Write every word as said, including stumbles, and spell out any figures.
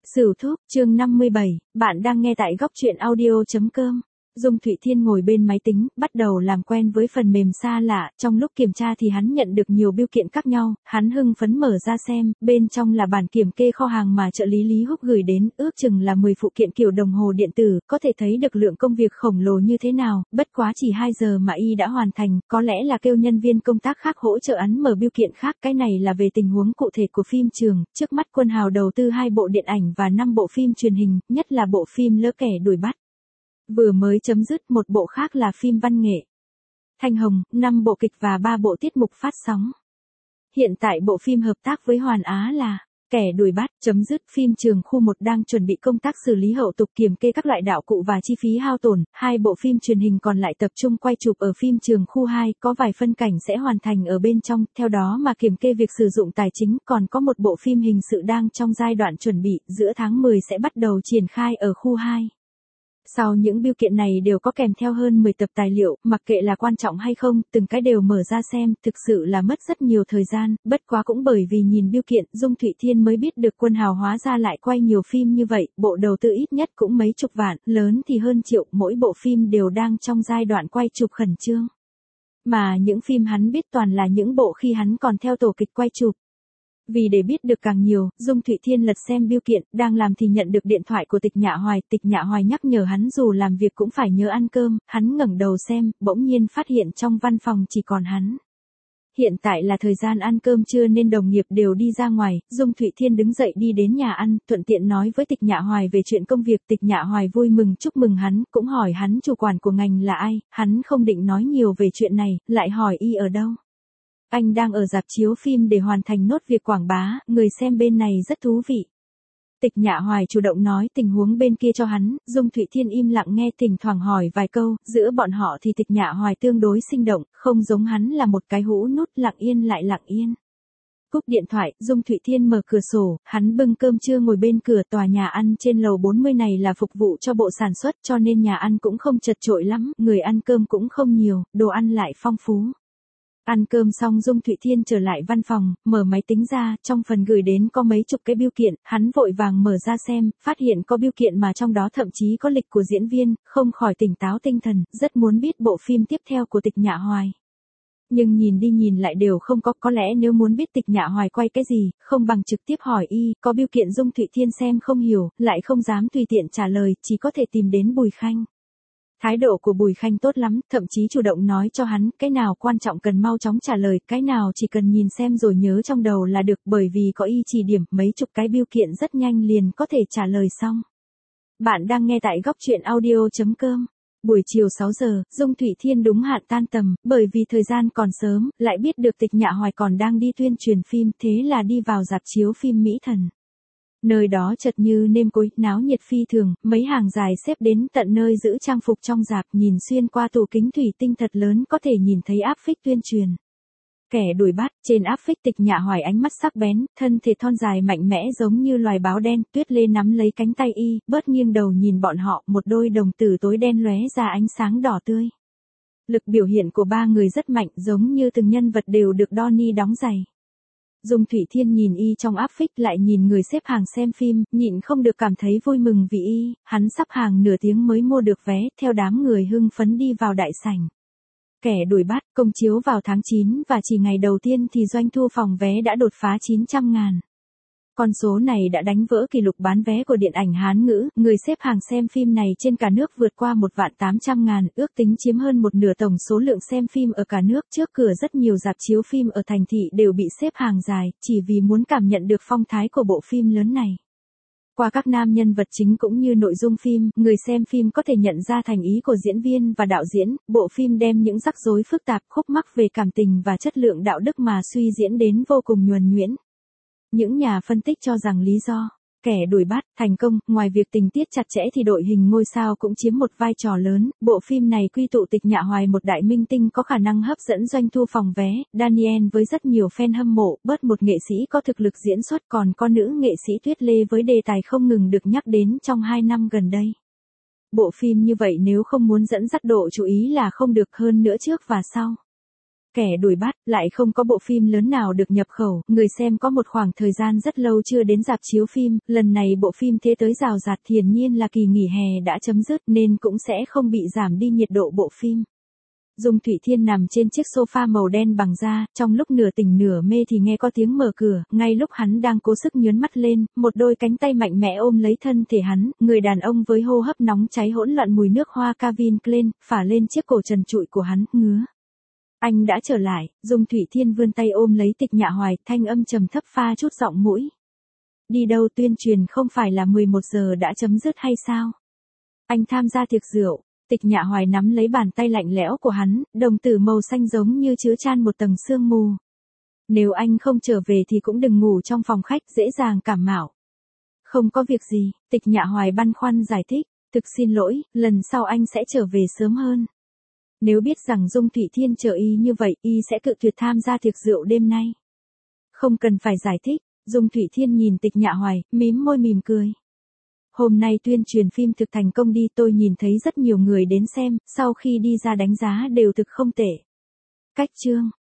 Sửu Thúc, chương năm mươi bảy, bạn đang nghe tại góc truyện audio.com. Dung Thụy Thiên ngồi bên máy tính, bắt đầu làm quen với phần mềm xa lạ, trong lúc kiểm tra thì hắn nhận được nhiều bưu kiện khác nhau, hắn hưng phấn mở ra xem, bên trong là bản kiểm kê kho hàng mà trợ lý Lý Húc gửi đến, ước chừng là mười phụ kiện kiểu đồng hồ điện tử, có thể thấy được lượng công việc khổng lồ như thế nào, bất quá chỉ hai giờ mà y đã hoàn thành, có lẽ là kêu nhân viên công tác khác hỗ trợ hắn mở bưu kiện khác, cái này là về tình huống cụ thể của phim trường, trước mắt Quân Hào đầu tư hai bộ điện ảnh và năm bộ phim truyền hình, nhất là bộ phim Lỡ Kẻ Đuổi Bắt. Vừa mới chấm dứt, một bộ khác là phim văn nghệ Thanh Hồng, năm bộ kịch và ba bộ tiết mục phát sóng. Hiện tại bộ phim hợp tác với Hoàn Á là Kẻ Đuổi Bắt, chấm dứt. Phim trường khu một đang chuẩn bị công tác xử lý hậu tục kiểm kê các loại đạo cụ và chi phí hao tổn, hai bộ phim truyền hình còn lại tập trung quay chụp ở phim trường khu hai, có vài phân cảnh sẽ hoàn thành ở bên trong, theo đó mà kiểm kê việc sử dụng tài chính, còn có một bộ phim hình sự đang trong giai đoạn chuẩn bị, giữa tháng mười sẽ bắt đầu triển khai ở khu hai. Sau những bưu kiện này đều có kèm theo hơn mười tập tài liệu, mặc kệ là quan trọng hay không, từng cái đều mở ra xem, thực sự là mất rất nhiều thời gian, bất quá cũng bởi vì nhìn bưu kiện, Dung Thụy Thiên mới biết được Quân Hào hóa ra lại quay nhiều phim như vậy, bộ đầu tư ít nhất cũng mấy chục vạn, lớn thì hơn triệu, mỗi bộ phim đều đang trong giai đoạn quay chụp khẩn trương. Mà những phim hắn biết toàn là những bộ khi hắn còn theo tổ kịch quay chụp. Vì để biết được càng nhiều, Dung Thụy Thiên lật xem bưu kiện, đang làm thì nhận được điện thoại của Tịch Nhạ Hoài, Tịch Nhạ Hoài nhắc nhở hắn dù làm việc cũng phải nhớ ăn cơm, hắn ngẩng đầu xem, bỗng nhiên phát hiện trong văn phòng chỉ còn hắn. Hiện tại là thời gian ăn cơm trưa nên đồng nghiệp đều đi ra ngoài, Dung Thụy Thiên đứng dậy đi đến nhà ăn, thuận tiện nói với Tịch Nhạ Hoài về chuyện công việc, Tịch Nhạ Hoài vui mừng chúc mừng hắn, cũng hỏi hắn chủ quản của ngành là ai, hắn không định nói nhiều về chuyện này, lại hỏi y ở đâu. Anh đang ở rạp chiếu phim để hoàn thành nốt việc quảng bá, người xem bên này rất thú vị. Tịch Nhạ Hoài chủ động nói tình huống bên kia cho hắn, Dung Thụy Thiên im lặng nghe, thỉnh thoảng hỏi vài câu, giữa bọn họ thì Tịch Nhạ Hoài tương đối sinh động, không giống hắn là một cái hũ nút lặng yên lại lặng yên. Cúp điện thoại, Dung Thụy Thiên mở cửa sổ, hắn bưng cơm trưa ngồi bên cửa, tòa nhà ăn trên lầu bốn mươi này là phục vụ cho bộ sản xuất cho nên nhà ăn cũng không chật chội lắm, người ăn cơm cũng không nhiều, đồ ăn lại phong phú. Ăn cơm xong Dung Thụy Thiên trở lại văn phòng, mở máy tính ra, trong phần gửi đến có mấy chục cái bưu kiện, hắn vội vàng mở ra xem, phát hiện có bưu kiện mà trong đó thậm chí có lịch của diễn viên, không khỏi tỉnh táo tinh thần, rất muốn biết bộ phim tiếp theo của Tịch Nhạ Hoài. Nhưng nhìn đi nhìn lại đều không có, có lẽ nếu muốn biết Tịch Nhạ Hoài quay cái gì, không bằng trực tiếp hỏi y, có bưu kiện Dung Thụy Thiên xem không hiểu, lại không dám tùy tiện trả lời, chỉ có thể tìm đến Bùi Khanh. Thái độ của Bùi Khanh tốt lắm, thậm chí chủ động nói cho hắn, cái nào quan trọng cần mau chóng trả lời, cái nào chỉ cần nhìn xem rồi nhớ trong đầu là được, bởi vì có y chỉ điểm, mấy chục cái bưu kiện rất nhanh liền có thể trả lời xong. Bạn đang nghe tại góc truyện audio.com. Buổi chiều sáu giờ, Dung Thụy Thiên đúng hạn tan tầm, bởi vì thời gian còn sớm, lại biết được Tịch Nhạ Hoài còn đang đi tuyên truyền phim, thế là đi vào rạp chiếu phim Mỹ Thần. Nơi đó chật như nêm cối, náo nhiệt phi thường, mấy hàng dài xếp đến tận nơi giữ trang phục trong rạp, nhìn xuyên qua tủ kính thủy tinh thật lớn có thể nhìn thấy áp phích tuyên truyền. Kẻ Đuổi Bắt, trên áp phích Tịch Nhạ Hoài ánh mắt sắc bén, thân thể thon dài mạnh mẽ giống như loài báo đen, Tuyết Lê nắm lấy cánh tay y, bớt nghiêng đầu nhìn bọn họ, một đôi đồng tử tối đen lóe ra ánh sáng đỏ tươi. Lực biểu hiện của ba người rất mạnh, giống như từng nhân vật đều được Donnie đóng giày. Dung Thụy Thiên nhìn y trong áp phích lại nhìn người xếp hàng xem phim, nhịn không được cảm thấy vui mừng vì y, hắn sắp hàng nửa tiếng mới mua được vé, theo đám người hưng phấn đi vào đại sảnh. Kẻ Đuổi Bắt, công chiếu vào tháng chín và chỉ ngày đầu tiên thì doanh thu phòng vé đã đột phá chín trăm ngàn. Con số này đã đánh vỡ kỷ lục bán vé của điện ảnh Hán ngữ, người xếp hàng xem phim này trên cả nước vượt qua một vạn tám trăm ngàn, ước tính chiếm hơn một nửa tổng số lượng xem phim ở cả nước. Trước cửa rất nhiều rạp chiếu phim ở thành thị đều bị xếp hàng dài, chỉ vì muốn cảm nhận được phong thái của bộ phim lớn này. Qua các nam nhân vật chính cũng như nội dung phim, người xem phim có thể nhận ra thành ý của diễn viên và đạo diễn, bộ phim đem những rắc rối phức tạp, khúc mắc về cảm tình và chất lượng đạo đức mà suy diễn đến vô cùng nhuần nhuyễn. Những nhà phân tích cho rằng lý do Kẻ Đuổi Bắt thành công, ngoài việc tình tiết chặt chẽ thì đội hình ngôi sao cũng chiếm một vai trò lớn, bộ phim này quy tụ Tịch Nhạ Hoài một đại minh tinh có khả năng hấp dẫn doanh thu phòng vé, Daniel với rất nhiều fan hâm mộ, bớt một nghệ sĩ có thực lực diễn xuất, còn có nữ nghệ sĩ Tuyết Lê với đề tài không ngừng được nhắc đến trong hai năm gần đây. Bộ phim như vậy nếu không muốn dẫn dắt độ chú ý là không được, hơn nữa trước và sau. kẻ đuổi bắt, lại không có bộ phim lớn nào được nhập khẩu, người xem có một khoảng thời gian rất lâu chưa đến rạp chiếu phim, lần này bộ phim thế tới rào rạt, hiển nhiên là kỳ nghỉ hè đã chấm dứt nên cũng sẽ không bị giảm đi nhiệt độ bộ phim. Dung Thụy Thiên nằm trên chiếc sofa màu đen bằng da, trong lúc nửa tỉnh nửa mê thì nghe có tiếng mở cửa, ngay lúc hắn đang cố sức nhớn mắt lên, một đôi cánh tay mạnh mẽ ôm lấy thân thể hắn, người đàn ông với hô hấp nóng cháy hỗn loạn mùi nước hoa Calvin Klein, phả lên chiếc cổ trần trụi của hắn, ngứa. Anh đã trở lại, Dung Thụy Thiên vươn tay ôm lấy Tịch Nhạ Hoài, thanh âm trầm thấp pha chút giọng mũi. Đi đâu, tuyên truyền không phải là mười một giờ đã chấm dứt hay sao? Anh tham gia tiệc rượu. Tịch Nhạ Hoài nắm lấy bàn tay lạnh lẽo của hắn, đồng tử màu xanh giống như chứa chan một tầng sương mù. Nếu anh không trở về thì cũng đừng ngủ trong phòng khách, dễ dàng cảm mạo. Không có việc gì, Tịch Nhạ Hoài băn khoăn giải thích, thực xin lỗi, lần sau anh sẽ trở về sớm hơn. Nếu biết rằng Dung Thụy Thiên chờ y như vậy, y sẽ cự tuyệt tham gia tiệc rượu đêm nay. Không cần phải giải thích, Dung Thụy Thiên nhìn Tịch Nhạ Hoài, mím môi mỉm cười. Hôm nay tuyên truyền phim thực thành công đi, tôi nhìn thấy rất nhiều người đến xem, sau khi đi ra đánh giá đều thực không tệ. Cách chương